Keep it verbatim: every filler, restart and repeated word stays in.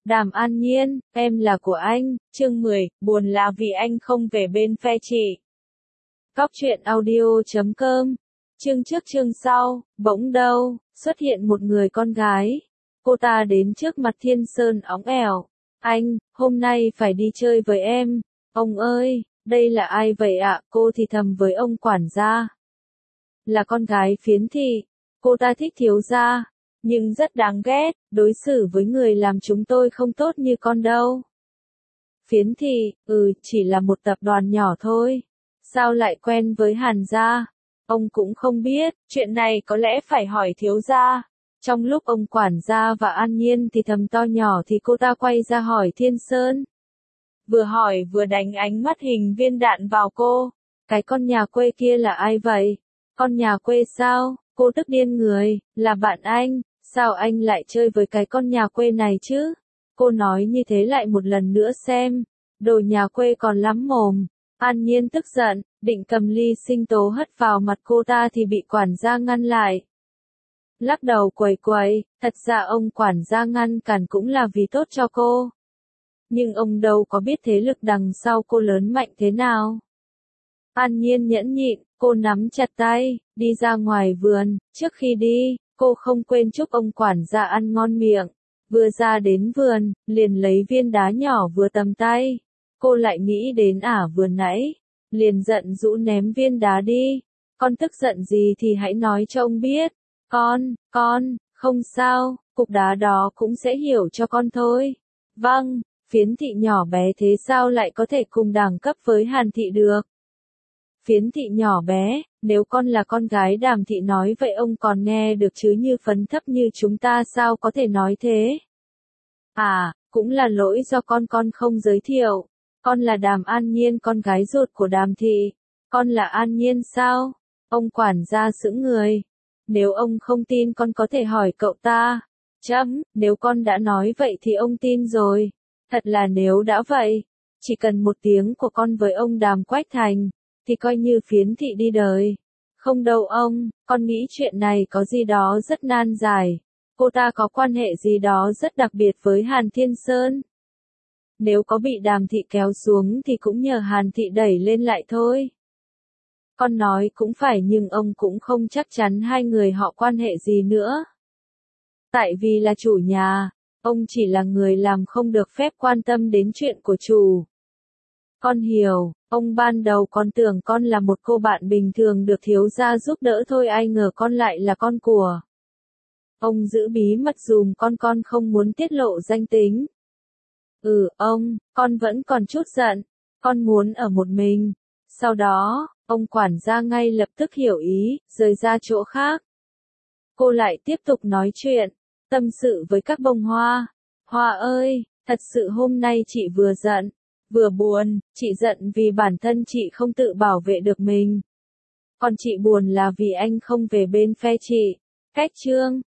Đàm An Nhiên, em là của anh, chương mười, buồn là vì anh không về bên phe chị. Cóc truyện audio chấm com, chương trước chương sau, bỗng đâu, xuất hiện một người con gái. Cô ta đến trước mặt Thiên Sơn óng ẻo. Anh, hôm nay phải đi chơi với em. Ông ơi, đây là ai vậy ạ? Cô thì thầm với ông quản gia. Là con gái Phiến Thị. Cô ta thích thiếu gia, nhưng rất đáng ghét, đối xử với người làm chúng tôi không tốt như con đâu. Phiến Thị, ừ, chỉ là một tập đoàn nhỏ thôi. Sao lại quen với Hàn gia? Ông cũng không biết, chuyện này có lẽ phải hỏi thiếu gia. Trong lúc ông quản gia và An Nhiên thì thầm to nhỏ thì cô ta quay ra hỏi Thiên Sơn. Vừa hỏi vừa đánh ánh mắt hình viên đạn vào cô. Cái con nhà quê kia là ai vậy? Con nhà quê sao? Cô tức điên người, là bạn anh, sao anh lại chơi với cái con nhà quê này chứ? Cô nói như thế lại một lần nữa xem, đồ nhà quê còn lắm mồm. An Nhiên tức giận, định cầm ly sinh tố hất vào mặt cô ta thì bị quản gia ngăn lại. Lắc đầu quẩy quẩy, thật ra ông quản gia ngăn cản cũng là vì tốt cho cô. Nhưng ông đâu có biết thế lực đằng sau cô lớn mạnh thế nào. An Nhiên nhẫn nhịn, cô nắm chặt tay, đi ra ngoài vườn, trước khi đi, cô không quên chúc ông quản gia ăn ngon miệng. Vừa ra đến vườn, liền lấy viên đá nhỏ vừa tầm tay. Cô lại nghĩ đến ả vừa nãy, liền giận dữ ném viên đá đi. Con tức giận gì thì hãy nói cho ông biết. Con, con, không sao, cục đá đó cũng sẽ hiểu cho con thôi. Vâng, Phiến Thị nhỏ bé thế sao lại có thể cùng đẳng cấp với Hàn Thị được? Phiến Thị nhỏ bé, nếu con là con gái Đàm Thị nói vậy ông còn nghe được chứ, như phấn thấp như chúng ta sao có thể nói thế? À, cũng là lỗi do con con không giới thiệu. Con là Đàm An Nhiên, con gái ruột của Đàm Thị. Con là An Nhiên sao? Ông quản gia sững người. Nếu ông không tin con có thể hỏi cậu ta. Chấm, nếu con đã nói vậy thì ông tin rồi. Thật là nếu đã vậy, chỉ cần một tiếng của con với ông Đàm Quách Thành, thì coi như Phiến Thị đi đời. Không đâu ông, con nghĩ chuyện này có gì đó rất nan giải. Cô ta có quan hệ gì đó rất đặc biệt với Hàn Thiên Sơn. Nếu có bị Đàm Thị kéo xuống thì cũng nhờ Hàn Thị đẩy lên lại thôi. Con nói cũng phải, nhưng ông cũng không chắc chắn hai người họ quan hệ gì nữa. Tại vì là chủ nhà, ông chỉ là người làm không được phép quan tâm đến chuyện của chủ. Con hiểu, ông ban đầu con tưởng con là một cô bạn bình thường được thiếu gia giúp đỡ thôi, ai ngờ con lại là con của. Ông giữ bí mật dùm con, con không muốn tiết lộ danh tính. Ừ ông, con vẫn còn chút giận, con muốn ở một mình. Sau đó, ông quản gia ngay lập tức hiểu ý, rời ra chỗ khác. Cô lại tiếp tục nói chuyện, tâm sự với các bông hoa. Hoa ơi, thật sự hôm nay chị vừa giận, vừa buồn. Chị giận vì bản thân chị không tự bảo vệ được mình. Còn chị buồn là vì anh không về bên phe chị. Cách chương